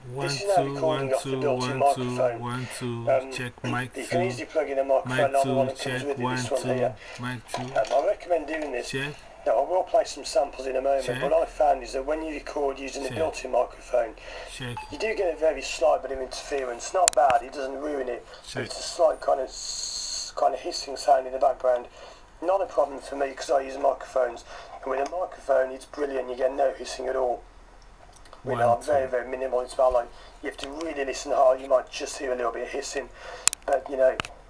One, This is now two, one, recording off the two, built-in one, two, microphone. 1, 2, check mic You can 2, easily plug in a microphone mic like the one 2, that comes check with it, 1, this one 2, here. mic 2, I recommend doing this. check, Now, I will play some samples in a moment, check, but what I found is that when you record using the check, built-in microphone, check, you do get a very slight bit of interference. Not bad, it doesn't ruin it, but check. it's a slight kind of hissing sound in the background. Not a problem for me because I use microphones, and with a microphone it's brilliant, you get no hissing at all. With very, very minimal, it's about like, you have to really listen hard, you might just hear a little bit of hissing, but you know,